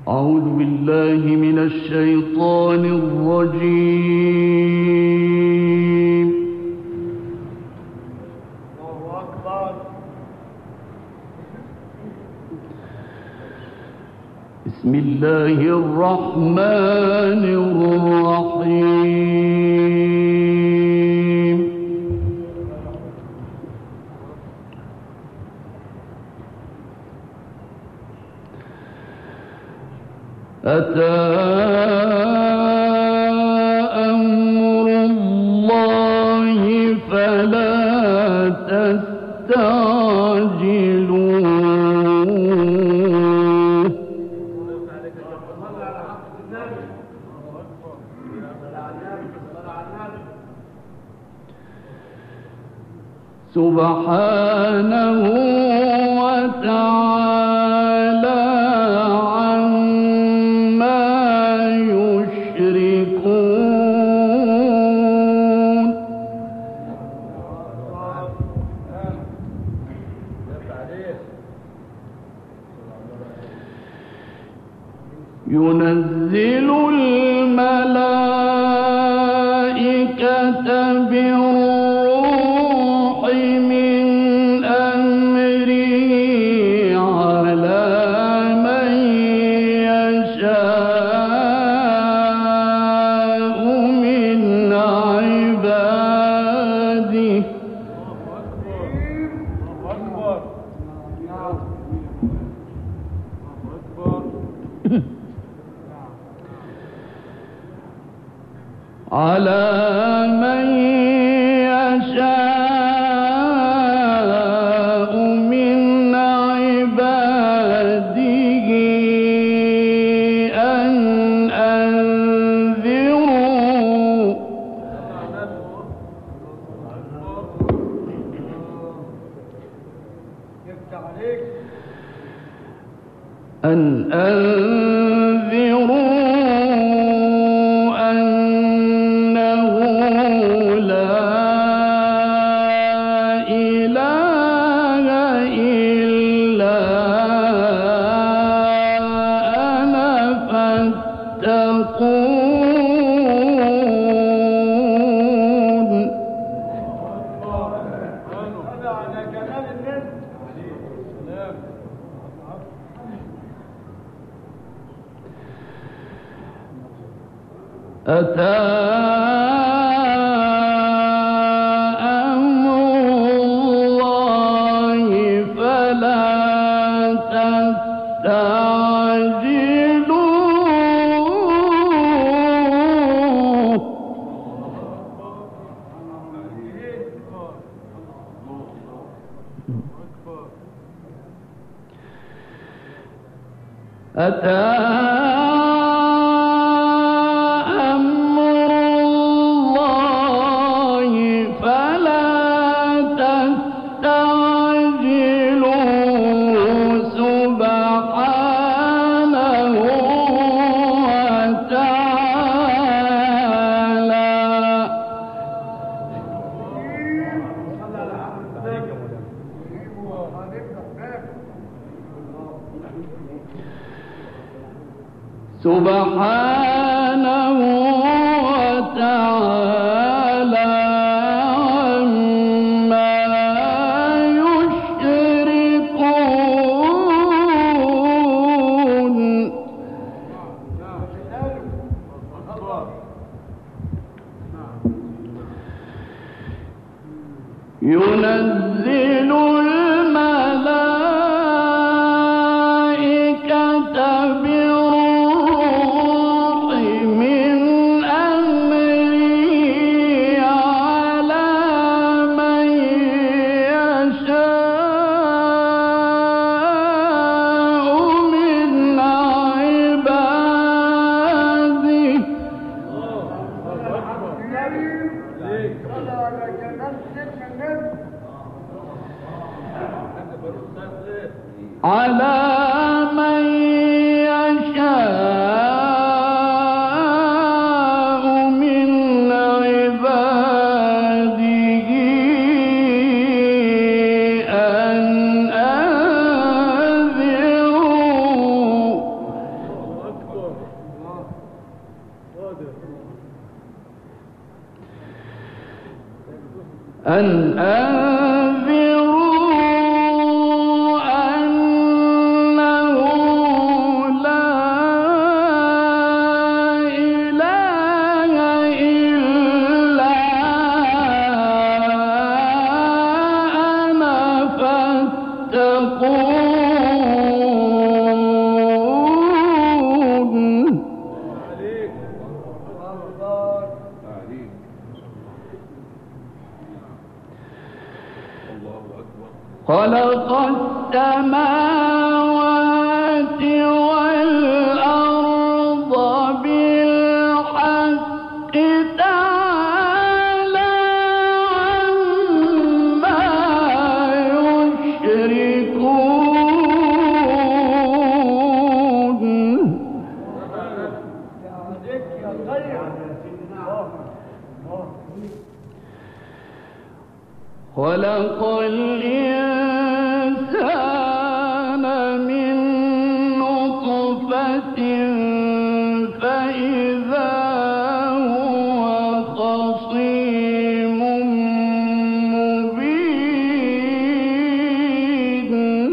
أعوذ بالله من الشيطان الرجيم. الله أكبر. بسم الله الرحمن الرحيم. أتى أمر الله فلا تستعجلوه. سبحانه وتعالى ينزل الملائكة بالروح من أمره على من يشاء من عباده. على من يشاء من عباده أن أنذروا أتى أمر الله فلا تستعجلوه. أتى سبحانه وتعالى عما يشركون. ينزل الملائكة بالروح من أمره على من يشاء من عباده. على من يشاء من عباده أن أنذروا أن أنذروا أنه لا إله إلا أنا فاتقون. خلق السماوات والأرض بالحق تعالى عما يشركون. خلق الإنسان من نطفة فإذا هو خصيم مبين.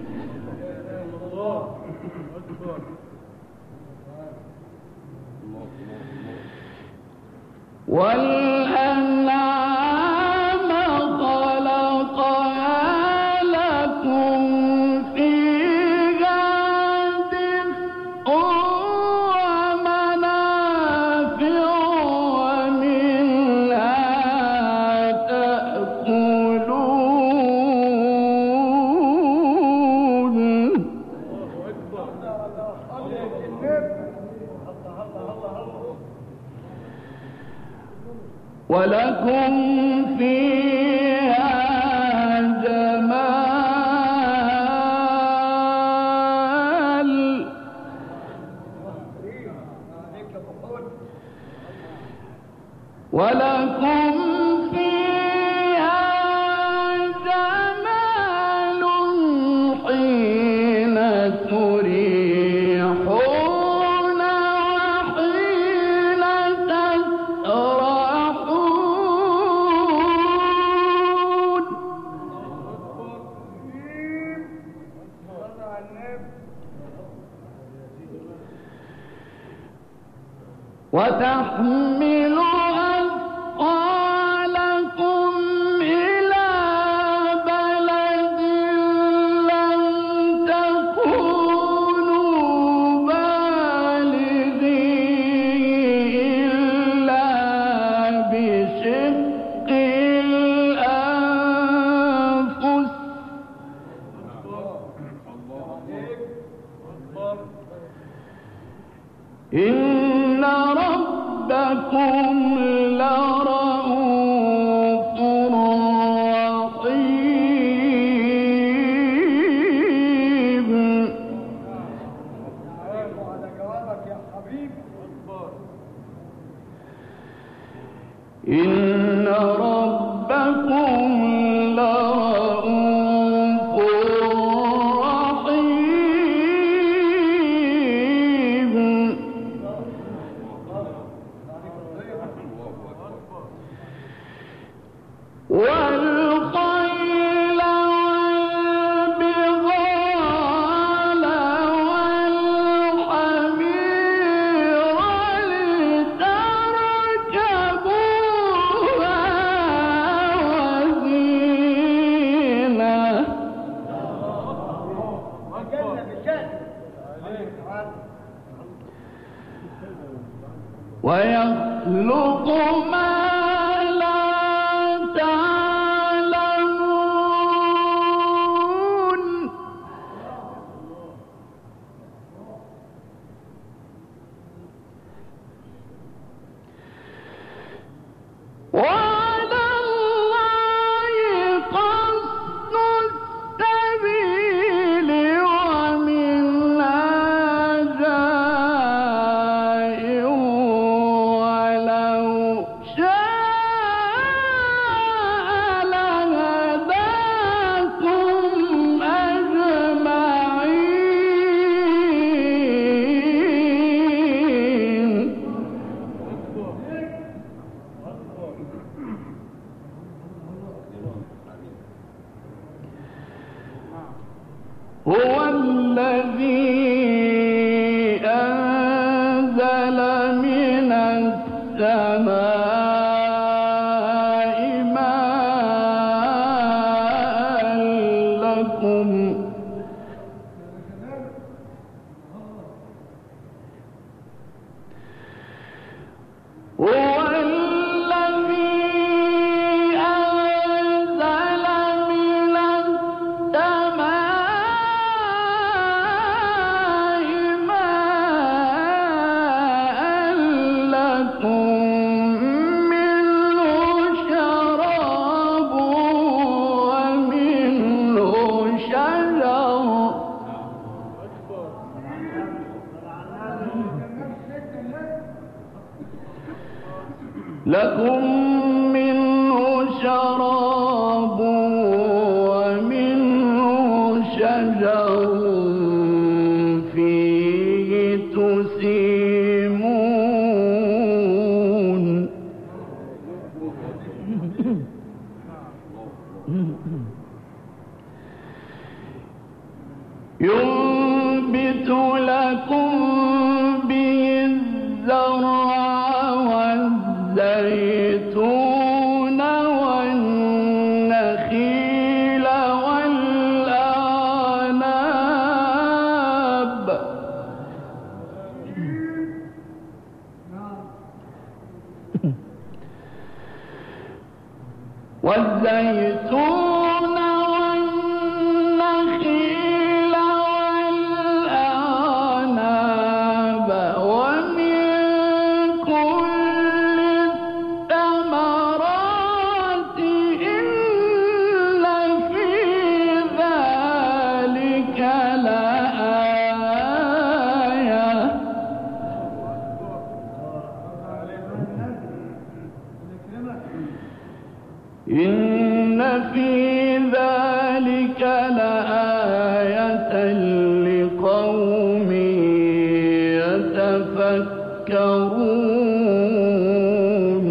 والأنعام خلقها لكم فيها دفء ومنافع ومنها تأكلون. ولكم فيها جمال ولكم فيها جمال حين تريحون وحين تسرحون. وتحمل أثقالكم إلى بلد لم تكونوا بالغيه إلا بشق الأنفس. إن ربكم لرؤوف رحيم. إن ربكم لرؤوف رحيم. والخيل والبغال والحمير لتركبوها وزينة. ويخلق ما لا تعلمون. وعلى الله قصد السبيل ومنها جائر ولو شاء هو الذي أنزل من السماء ماء لكم لكم منه شراب ومنه شجر فيه تسيمون ينبت لكم به الزرع والزيتون والنخيل والأعناب والزيتون والنخيل والأعناب ومن كل الثمرات إن في ذلك لآية إن في ذلك لآية لقوم يتفكرون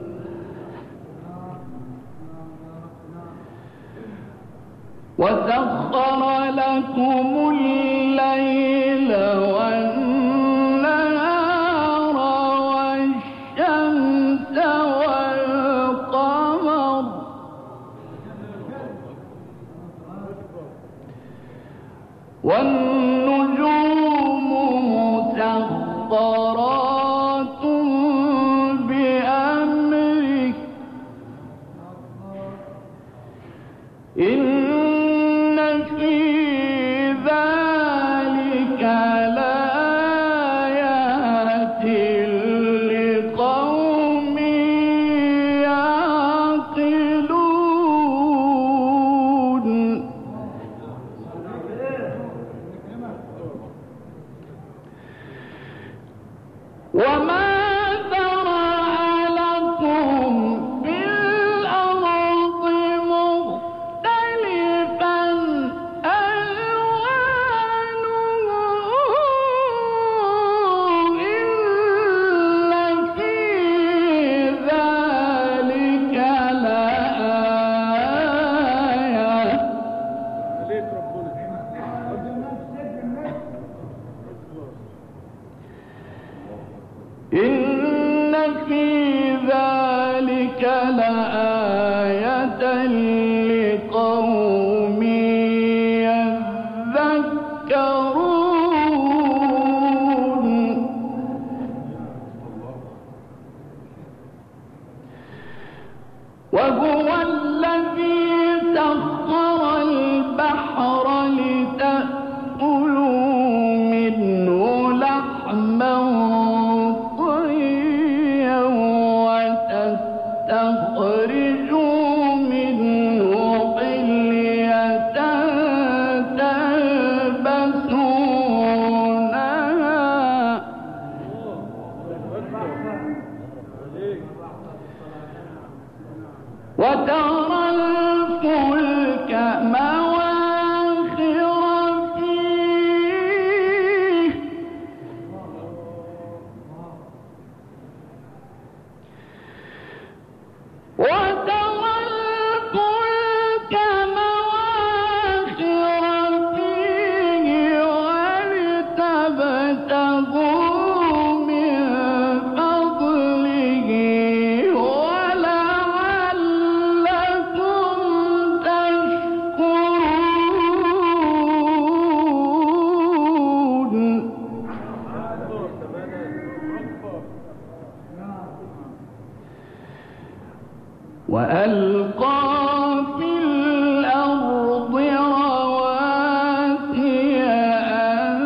وسخر لكم الليل والنهار والشمس والقمر والنجوم مسخرات بأمره إن في ذلك لآيات لقوم يعقلون وما ذرأ لكم في الأرض مختلفا ألوانه إن في ذلك لآية إن في ذلك لآية لقوم يذكرون وهو الذي سخر البحر لتأكلوا منه لحما طريا وتستخرجوا وألقى في الأرض رواسي أن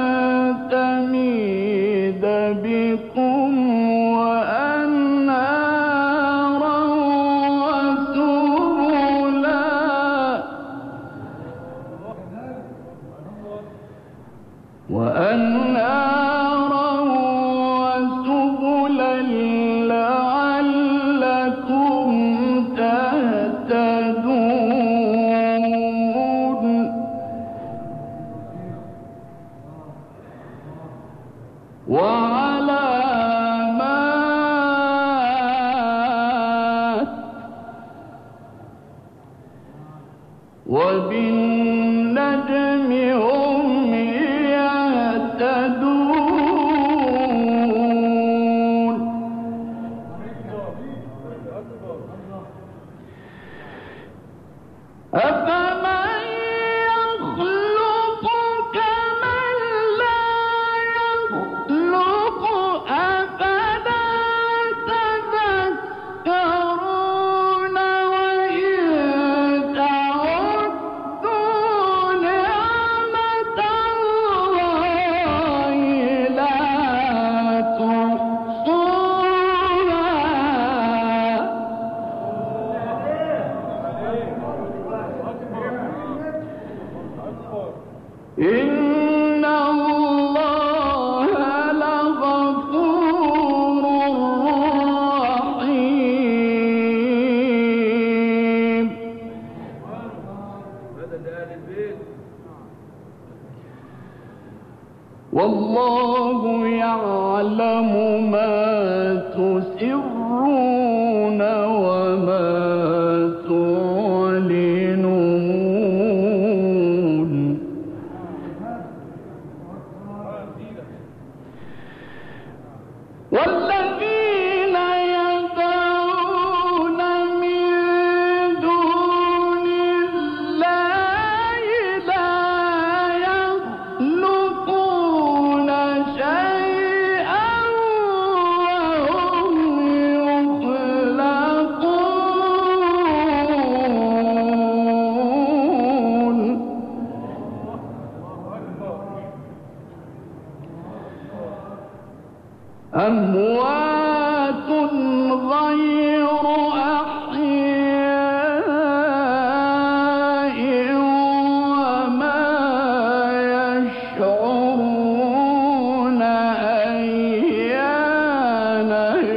تميد بكم وأنهارا وسبلا لعلكم تهتدون وعلامات وبالنجم هم يهتدون أفمن يخلق كمن لا يخلق أفلا تذكرون وإن تعدوا نعمة الله لا تحصوها إن الله لغفور رحيم والله يعلم ما تسرون وما تعلنون والذين يدعون من دون الله لا يخلقون شيئا وهم يخلقون أموات غير أحياء وما يشعرون أيان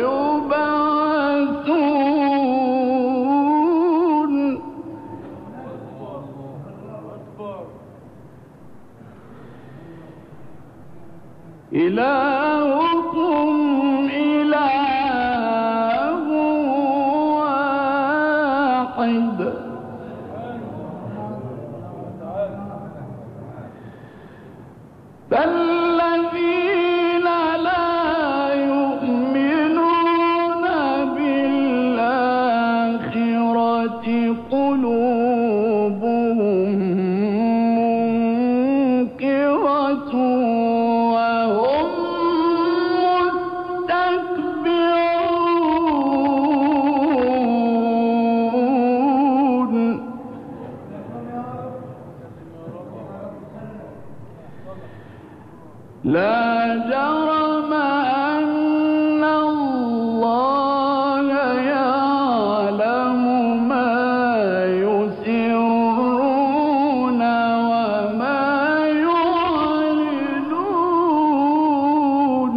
يبعثون إلهكم إله واحد فالذين لا يؤمنون بالآخرة قلوبهم منكرة وهم مستكبرون لا جرم أن الله يعلم ما يسرون وما يعلنون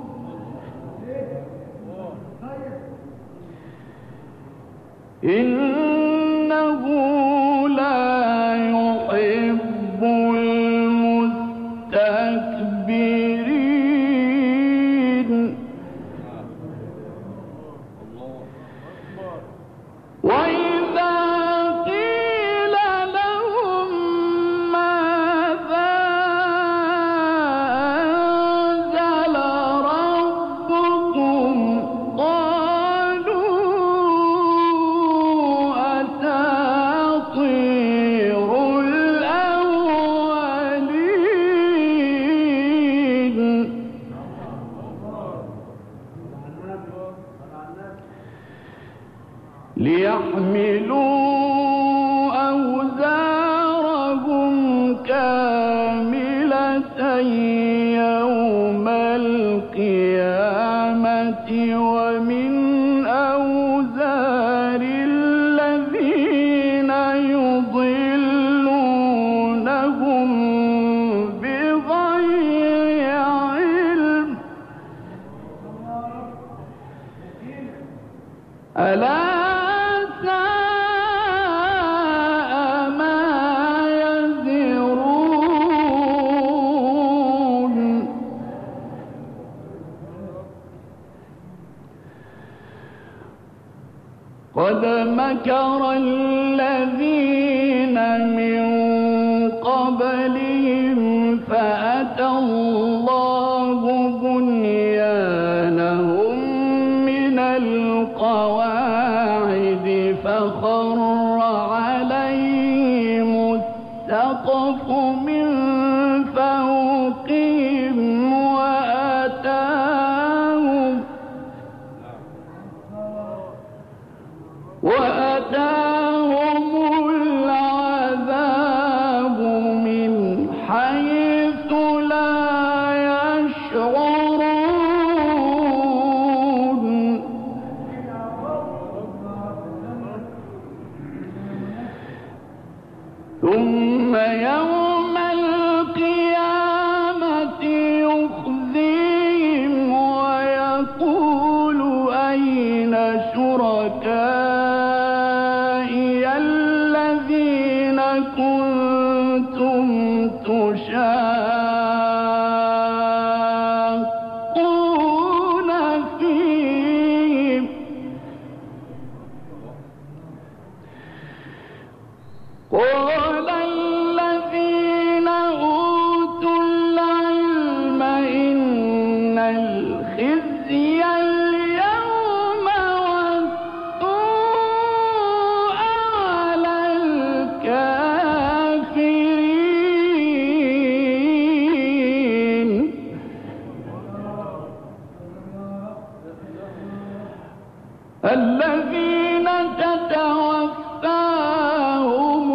إنه لا يحب المستكبرين وإذا قيل لهم ماذا أنزل ربكم قالوا ليحملوا أوزارهم كاملة يوم القيامة ومن أوزار الذين يضلونهم بغير علم ألا قد مكر الذين من قبلهم فأتى الله بنيانهم من القواعد فخر عليهم السقف من فوقهم وأتاهم العذاب من حيث لا يشعرون ثم يوم القيامة يخزيهم ويقول أين شركائي الذين كنتم تشاقون فيهم قال الذين أوتوا العلم إن الخزي اليوم والسوء على الكافرين الذين تتوفاهم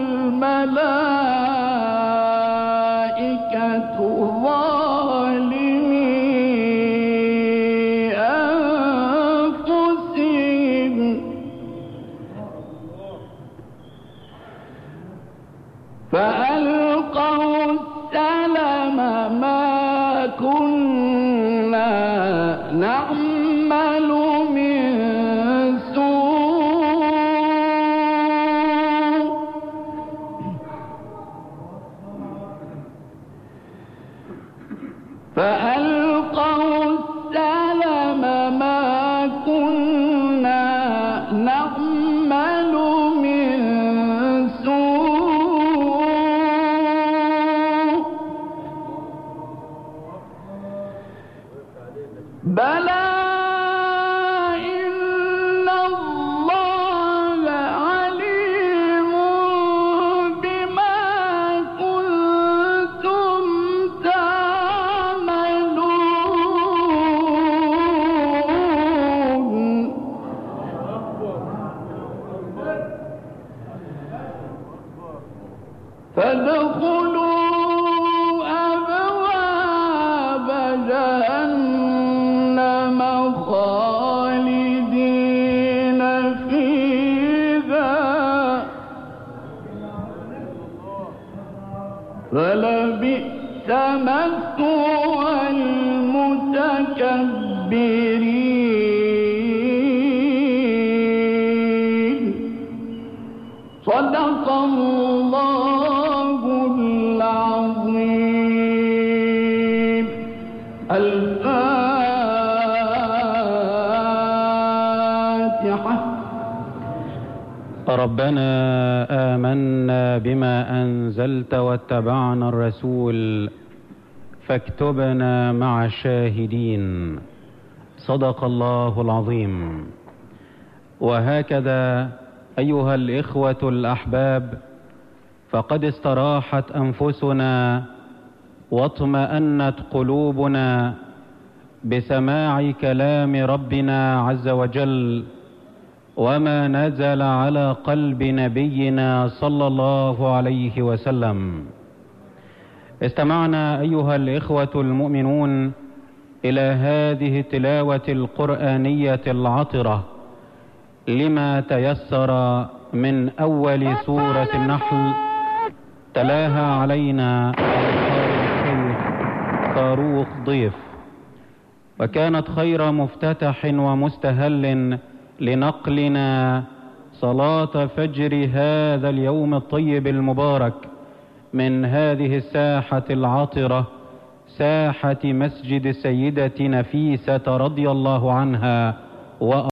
الملائكة ظالمي أنفسهم فألقوا السلم ما كنا نعمل من سوء فألقوا السلم ما كنا نعمل من سوء بلى إن الله عليم بما كنتم تعملون فادخلوا أبواب جهنم خالدين فيها فلبئس مثوى المتكبرين صدق الله العظيم. الفاتحة. ربنا آمنا بما أنزلت واتبعنا الرسول فاكتبنا مع الشاهدين. صدق الله العظيم. وهكذا أيها الإخوة الأحباب، فقد استراحت أنفسنا واطمأنت قلوبنا بسماع كلام ربنا عز وجل وما نزل على قلب نبينا صلى الله عليه وسلم. استمعنا أيها الإخوة المؤمنون إلى هذه التلاوة القرآنية العطرة لما تيسر من أول سورة النحل، تلاها علينا الشيخ فاروق ضيف، وكانت خير مفتتح ومستهل لنقلنا صلاة فجر هذا اليوم الطيب المبارك من هذه الساحة العطرة، ساحة مسجد السيدة نفيسة رضي الله عنها